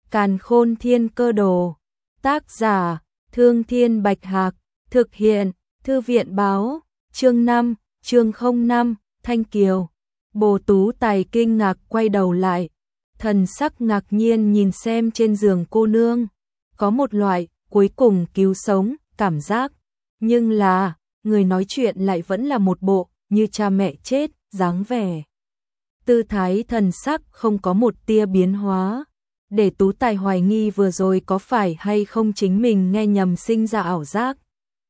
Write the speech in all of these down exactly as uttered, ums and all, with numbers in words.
Càn Khôn Thiên Cơ Đồ. Tác giả: Thương Thiên Bạch Hạc. Thực hiện: Thư viện Báo. Chương năm, chương không năm, Thanh Kiều. Bồ Tú Tài kinh ngạc quay đầu lại, thần sắc ngạc nhiên nhìn xem trên giường cô nương, có một loại cuối cùng cứu sống cảm giác, nhưng là người nói chuyện lại vẫn là một bộ như cha mẹ chết dáng vẻ. Tư thái thần sắc không có một tia biến hóa, để Tú Tài hoài nghi vừa rồi có phải hay không chính mình nghe nhầm sinh ra ảo giác.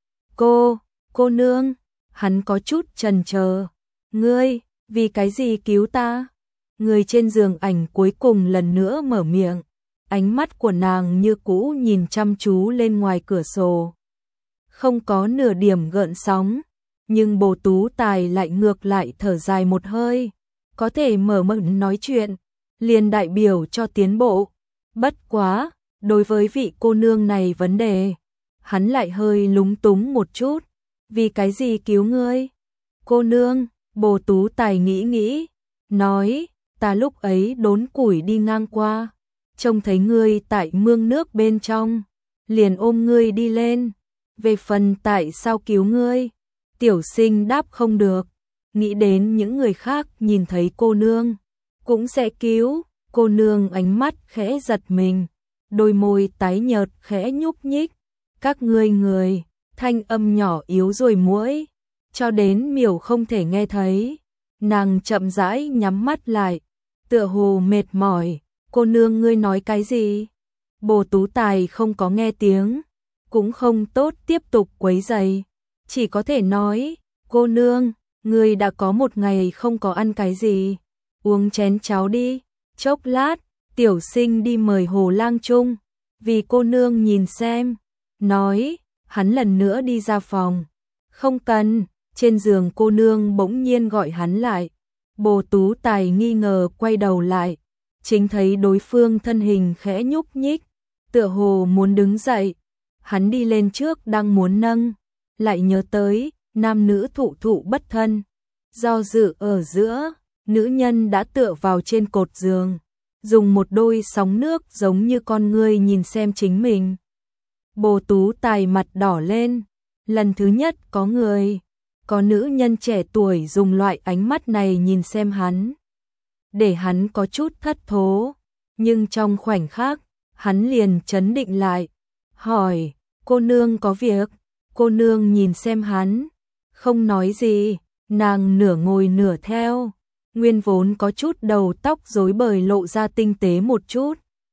Cô, cô nương, hắn có chút chần chờ. Ngươi, vì cái gì cứu ta? Người trên giường ảnh cuối cùng lần nữa mở miệng, ánh mắt của nàng như cũ nhìn chăm chú lên ngoài cửa sổ. Không có nửa điểm gợn sóng, nhưng Bồ Tú Tài lại ngược lại thở dài một hơi, có thể mở miệng nói chuyện, liền đại biểu cho tiến bộ. Bất quá, đối với vị cô nương này vấn đề, hắn lại hơi lúng túng một chút. Vì cái gì cứu ngươi? Cô nương, Bồ Tú Tài nghĩ nghĩ, nói, ta lúc ấy đốn củi đi ngang qua, trông thấy ngươi tại mương nước bên trong, liền ôm ngươi đi lên. Về phần tại sao cứu ngươi, tiểu sinh đáp không được, nghĩ đến những người khác nhìn thấy cô nương cũng sẽ cứu. Cô nương ánh mắt khẽ giật mình, đôi môi tái nhợt khẽ nhúc nhích. Các ngươi người, thanh âm nhỏ yếu rồi muỗi, cho đến miểu không thể nghe thấy. Nàng chậm rãi nhắm mắt lại, tựa hồ mệt mỏi. Cô nương ngươi nói cái gì? Bồ Tú Tài không có nghe tiếng, cũng không tốt tiếp tục quấy rầy, chỉ có thể nói, cô nương, ngươi đã có một ngày không có ăn cái gì, uống chén cháo đi. Chốc lát, tiểu sinh đi mời Hồ Lang Trung, vì cô nương nhìn xem. Nói, hắn lần nữa đi ra phòng. Không cần, trên giường cô nương bỗng nhiên gọi hắn lại. Bồ Tú Tài nghi ngờ quay đầu lại, chính thấy đối phương thân hình khẽ nhúc nhích, tựa hồ muốn đứng dậy. Hắn đi lên trước đang muốn nâng, lại nhớ tới nam nữ thụ thụ bất thân. Do dự ở giữa, nữ nhân đã tựa vào trên cột giường, dùng một đôi sóng nước giống như con ngươi nhìn xem chính mình. Bồ Tú Tài mặt đỏ lên, lần thứ nhất có người, có nữ nhân trẻ tuổi dùng loại ánh mắt này nhìn xem hắn, để hắn có chút thất thố, nhưng trong khoảnh khắc, hắn liền trấn định lại, hỏi, cô nương có việc? Cô nương nhìn xem hắn, không nói gì, nàng nửa ngồi nửa theo, nguyên vốn có chút đầu tóc rối bời lộ ra tinh tế một chút.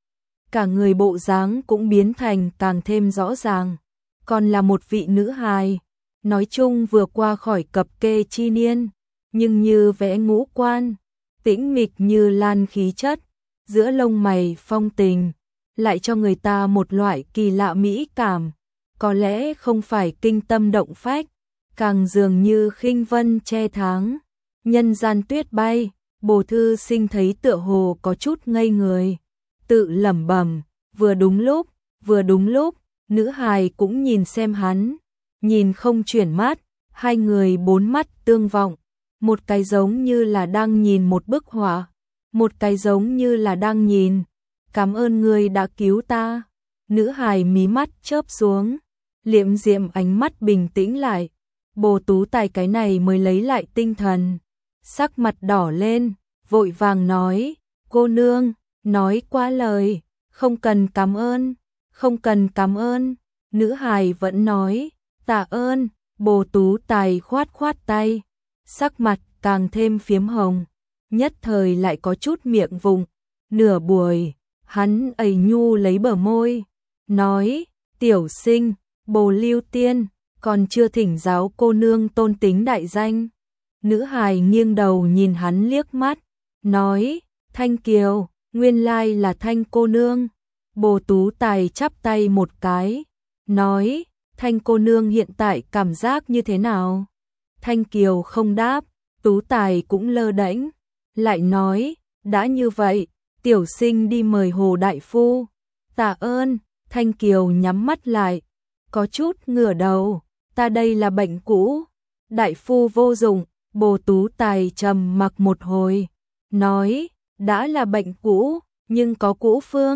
Cả người bộ dáng cũng biến thành càng thêm rõ ràng, còn là một vị nữ hài, nói chung vừa qua khỏi cập kê chi niên, nhưng như vẽ ngũ quan, tĩnh mịch như lan khí chất, giữa lông mày phong tình, lại cho người ta một loại kỳ lạ mỹ cảm, có lẽ không phải kinh tâm động phách, càng dường như khinh vân che tháng, nhân gian tuyết bay. Bồ Thư Sinh thấy tựa hồ có chút ngây người, tự lẩm bẩm, vừa đúng lúc, vừa đúng lúc, nữ hài cũng nhìn xem hắn, nhìn không chuyển mắt, hai người bốn mắt tương vọng, một cái giống như là đang nhìn một bức họa, một cái giống như là đang nhìn, cảm ơn ngươi đã cứu ta. Nữ hài mí mắt chớp xuống, liệm diệm ánh mắt bình tĩnh lại. Bồ Tú Tài cái này mới lấy lại tinh thần, sắc mặt đỏ lên, vội vàng nói, cô nương, nói quá lời, không cần cảm ơn, không cần cảm ơn. Nữ hài vẫn nói, tạ ơn. Bồ Tú Tài khoát khoát tay, sắc mặt càng thêm phiếm hồng, nhất thời lại có chút miệng vùng. Nửa buổi, hắn ầy nhu lấy bờ môi, nói, tiểu sinh, Bồ Lưu Tiên, còn chưa thỉnh giáo cô nương tôn tính đại danh. Nữ hài nghiêng đầu nhìn hắn liếc mắt, nói, Thanh Kiều, nguyên lai là Thanh cô nương. Bồ Tú Tài chắp tay một cái, nói, Thanh cô nương hiện tại cảm giác như thế nào? Thanh Kiều không đáp, Tú Tài cũng lơ đễnh, lại nói, đã như vậy, tiểu sinh đi mời Hồ đại phu. Tạ ơn. Thanh Kiều nhắm mắt lại, có chút ngửa đầu, ta đây là bệnh cũ, đại phu vô dụng. Bồ Tú Tài trầm mặc một hồi, nói, đã là bệnh cũ, nhưng có cũ phương.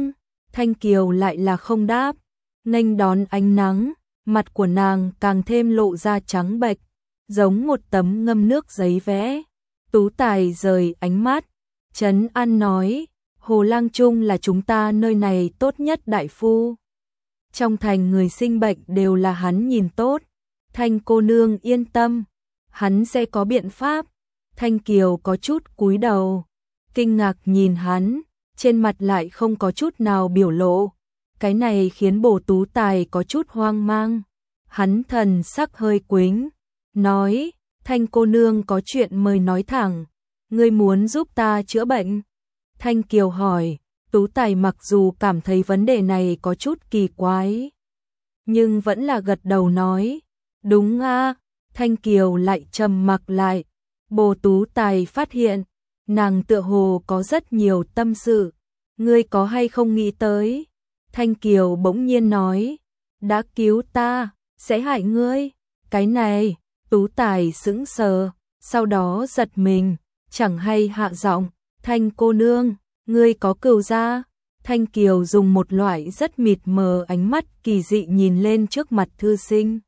Thanh Kiều lại là không đáp, nghênh đón ánh nắng, mặt của nàng càng thêm lộ ra trắng bệch, giống một tấm ngâm nước giấy vẽ. Tú Tài rời ánh mắt, trấn an nói, Hồ Lang Trung là chúng ta nơi này tốt nhất đại phu. Trong thành người sinh bệnh đều là hắn nhìn tốt. Thanh cô nương yên tâm, hắn sẽ có biện pháp. Thanh Kiều có chút cúi đầu, kinh ngạc nhìn hắn, trên mặt lại không có chút nào biểu lộ. Cái này khiến Bồ Tú Tài có chút hoang mang. Hắn thần sắc hơi quĩnh, nói, Thanh cô nương có chuyện mời nói thẳng, ngươi muốn giúp ta chữa bệnh. Thanh Kiều hỏi, Tú Tài mặc dù cảm thấy vấn đề này có chút kỳ quái, nhưng vẫn là gật đầu nói, đúng a. Thanh Kiều lại trầm mặc lại, Bồ Tú Tài phát hiện, nàng tựa hồ có rất nhiều tâm sự, ngươi có hay không nghĩ tới? Thanh Kiều bỗng nhiên nói, đã cứu ta, sẽ hại ngươi, cái này, Tú Tài sững sờ, sau đó giật mình, chẳng hay hạ giọng, Thanh cô nương, ngươi có cừu gia? Thanh Kiều dùng một loại rất mịt mờ ánh mắt kỳ dị nhìn lên trước mặt thư sinh.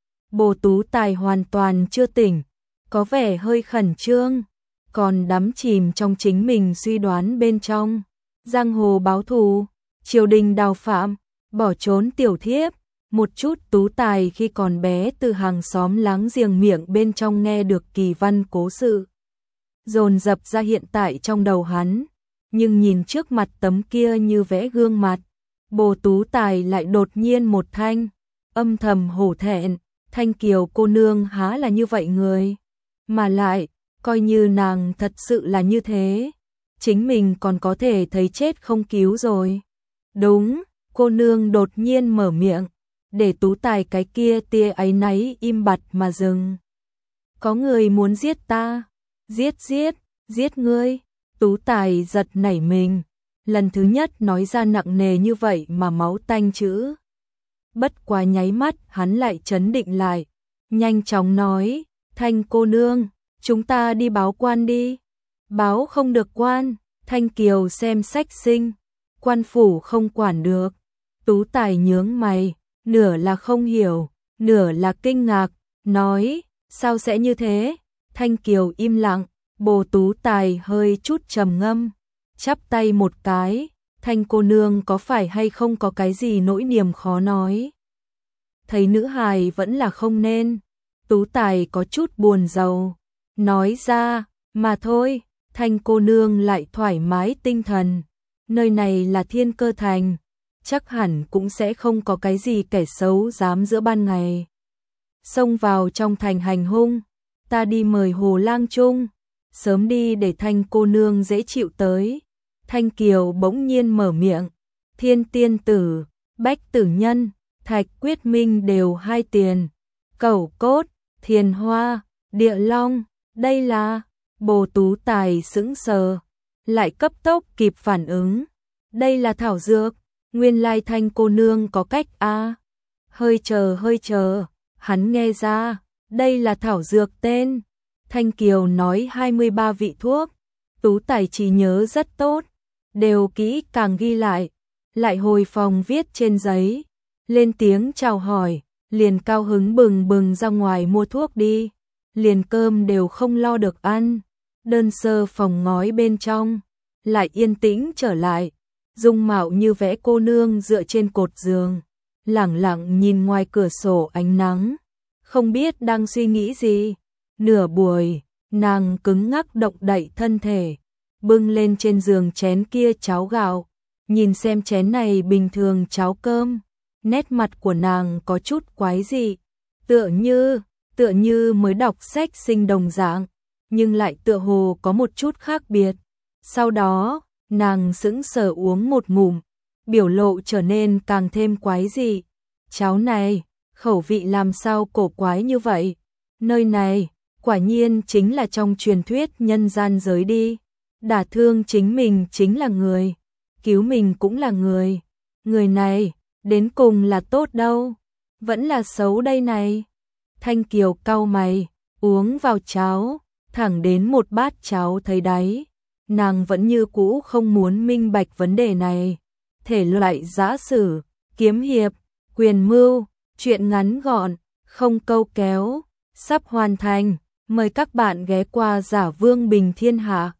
Bồ Tú Tài hoàn toàn chưa tỉnh, có vẻ hơi khẩn trương, còn đắm chìm trong chính mình suy đoán bên trong. Giang hồ báo thù, triều đình đào phạm, bỏ trốn tiểu thiếp, một chút Tú Tài khi còn bé từ hàng xóm láng giềng miệng bên trong nghe được kỳ văn cố sự, dồn dập ra hiện tại trong đầu hắn, nhưng nhìn trước mặt tấm kia như vẽ gương mặt, Bồ Tú Tài lại đột nhiên một thanh, âm thầm hổ thẹn, Thanh Kiều cô nương há là như vậy người, mà lại, coi như nàng thật sự là như thế, chính mình còn có thể thấy chết không cứu rồi. Đúng, cô nương đột nhiên mở miệng, để Tú Tài cái kia tia áy náy im bặt mà dừng. Có người muốn giết ta, giết giết, giết ngươi. Tú Tài giật nảy mình, lần thứ nhất nói ra nặng nề như vậy mà máu tanh chữ. Bất quá nháy mắt hắn lại trấn định lại, nhanh chóng nói, Thanh cô nương, chúng ta đi báo quan đi. Báo không được quan, Thanh Kiều xem sách sinh, quan phủ không quản được. Tú Tài nhướng mày, nửa là không hiểu, nửa là kinh ngạc, nói, sao sẽ như thế? Thanh Kiều im lặng, Bồ Tú Tài hơi chút trầm ngâm, chắp tay một cái, Thanh cô nương có phải hay không có cái gì nỗi niềm khó nói? Thấy nữ hài vẫn là không nên, Tú Tài có chút buồn rầu, nói ra, mà thôi, Thanh cô nương lại thoải mái tinh thần, nơi này là Thiên Cơ Thành, chắc hẳn cũng sẽ không có cái gì kẻ xấu dám giữa ban ngày xông vào trong thành hành hung, ta đi mời Hồ Lang Trung, sớm đi để Thanh cô nương dễ chịu tới. Thanh Kiều bỗng nhiên mở miệng, Thiên Tiên Tử, Bách Tử Nhân, Thạch Quyết Minh đều hai tiền, Cẩu Cốt, Thiền Hoa, Địa Long, đây là, Bồ Tú Tài sững sờ, lại cấp tốc kịp phản ứng, đây là thảo dược, nguyên lai Thanh cô nương có cách a. Hơi chờ hơi chờ, hắn nghe ra, đây là thảo dược tên. Thanh Kiều nói hai mươi ba vị thuốc, Tú Tài trí nhớ rất tốt, đều kỹ càng ghi lại, lại hồi phòng viết trên giấy, lên tiếng chào hỏi, liền cao hứng bừng bừng ra ngoài mua thuốc đi, liền cơm đều không lo được ăn, đơn sơ phòng ngói bên trong, lại yên tĩnh trở lại, dung mạo như vẽ cô nương dựa trên cột giường, lẳng lặng nhìn ngoài cửa sổ ánh nắng, không biết đang suy nghĩ gì. Nửa buổi, nàng cứng ngắc động đậy thân thể, bưng lên trên giường chén kia cháo gạo, nhìn xem chén này bình thường cháo cơm, nét mặt của nàng có chút quái dị, tựa như, tựa như mới đọc sách sinh đồng dạng, nhưng lại tựa hồ có một chút khác biệt. Sau đó, nàng sững sờ uống một ngụm, biểu lộ trở nên càng thêm quái dị. Cháo này, khẩu vị làm sao cổ quái như vậy? Nơi này, quả nhiên chính là trong truyền thuyết nhân gian giới đi. Đả thương chính mình chính là người, cứu mình cũng là người. Người này, đến cùng là tốt đâu, vẫn là xấu đây này. Thanh Kiều cau mày, uống vào cháo, thẳng đến một bát cháo thấy đáy. Nàng vẫn như cũ không muốn minh bạch vấn đề này. thể loại giã sử, kiếm hiệp, quyền mưu, truyện ngắn gọn, không câu kéo, sắp hoàn thành. Mời các bạn ghé qua Giả Vương Bình Thiên Hạ.